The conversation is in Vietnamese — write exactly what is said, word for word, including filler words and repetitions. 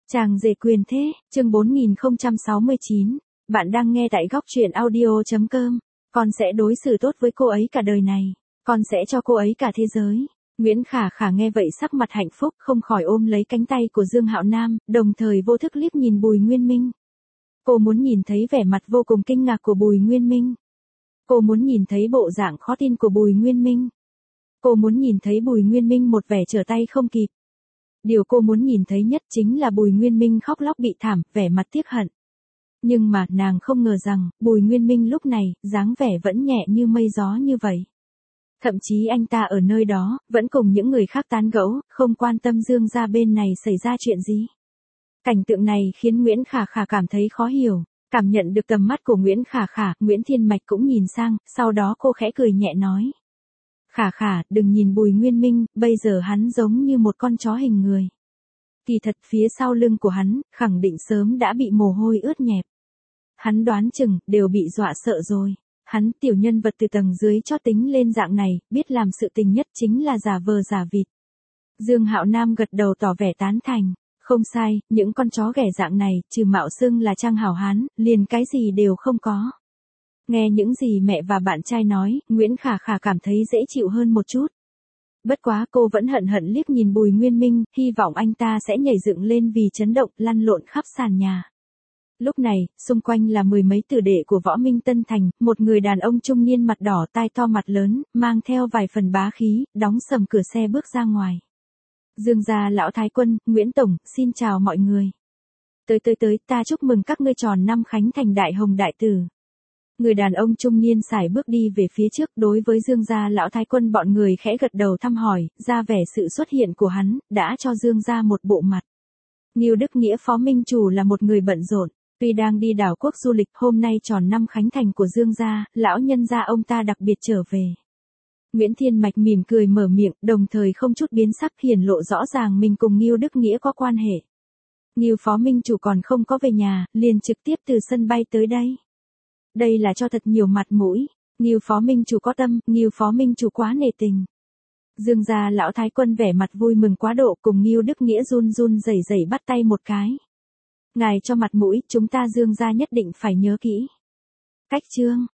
Chàng rể quyền thế, chương bốn nghìn không trăm sáu mươi chín. Bạn đang nghe tại góc truyện audio chấm com. Con sẽ đối xử tốt với cô ấy cả đời này. Con sẽ cho cô ấy cả thế giới. Nguyễn Khả Khả nghe vậy sắc mặt hạnh phúc không khỏi ôm lấy cánh tay của Dương Hạo Nam, đồng thời vô thức liếc nhìn Bùi Nguyên Minh. Cô muốn nhìn thấy vẻ mặt vô cùng kinh ngạc của Bùi Nguyên Minh. Cô muốn nhìn thấy bộ dạng khó tin của Bùi Nguyên Minh. Cô muốn nhìn thấy Bùi Nguyên Minh một vẻ trở tay không kịp. Điều cô muốn nhìn thấy nhất chính là Bùi Nguyên Minh khóc lóc bị thảm, vẻ mặt tiếc hận. Nhưng mà nàng không ngờ rằng, Bùi Nguyên Minh lúc này, dáng vẻ vẫn nhẹ như mây gió như vậy. Thậm chí anh ta ở nơi đó, vẫn cùng những người khác tán gẫu, không quan tâm Dương gia bên này xảy ra chuyện gì. Cảnh tượng này khiến Nguyễn Khả Khả cảm thấy khó hiểu. Cảm nhận được tầm mắt của Nguyễn Khả Khả, Nguyễn Thiên Mạch cũng nhìn sang, sau đó cô khẽ cười nhẹ nói. Khả Khả, đừng nhìn Bùi Nguyên Minh, bây giờ hắn giống như một con chó hình người. Kỳ thật phía sau lưng của hắn, khẳng định sớm đã bị mồ hôi ướt nhẹp. Hắn đoán chừng, đều bị dọa sợ rồi. Hắn tiểu nhân vật từ tầng dưới cho tính lên dạng này, biết làm sự tình nhất chính là giả vờ giả vịt. Dương Hạo Nam gật đầu tỏ vẻ tán thành. Không sai, những con chó ghẻ dạng này, trừ mạo xưng là trang hảo hán, liền cái gì đều không có. Nghe những gì mẹ và bạn trai nói, Nguyễn Khả Khả cảm thấy dễ chịu hơn một chút. Bất quá cô vẫn hận hận liếc nhìn Bùi Nguyên Minh, hy vọng anh ta sẽ nhảy dựng lên vì chấn động, lăn lộn khắp sàn nhà. Lúc này, xung quanh là mười mấy tử đệ của Võ Minh Tân Thành, một người đàn ông trung niên mặt đỏ tai to mặt lớn, mang theo vài phần bá khí, đóng sầm cửa xe bước ra ngoài. Dương gia lão thái quân, Nguyễn Tổng, xin chào mọi người. Tới tới tới, ta chúc mừng các ngươi tròn năm khánh thành đại hồng đại tử. Người đàn ông trung niên sải bước đi về phía trước, đối với Dương gia lão thái quân bọn người khẽ gật đầu thăm hỏi, ra vẻ sự xuất hiện của hắn, đã cho Dương gia một bộ mặt. Ngưu Đức Nghĩa phó minh chủ là một người bận rộn, tuy đang đi đảo quốc du lịch, hôm nay tròn năm khánh thành của Dương gia, lão nhân gia ông ta đặc biệt trở về. Nguyễn Thiên Mạch mỉm cười mở miệng, đồng thời không chút biến sắc hiển lộ rõ ràng mình cùng Ngưu Đức Nghĩa có quan hệ. Ngưu phó minh chủ còn không có về nhà, liền trực tiếp từ sân bay tới đây. Đây là cho thật nhiều mặt mũi, Ngưu phó minh chủ có tâm, Ngưu phó minh chủ quá nể tình. Dương gia lão thái quân vẻ mặt vui mừng quá độ cùng Ngưu Đức Nghĩa run run rẩy rẩy bắt tay một cái. Ngài cho mặt mũi, chúng ta Dương gia nhất định phải nhớ kỹ. Cách chương,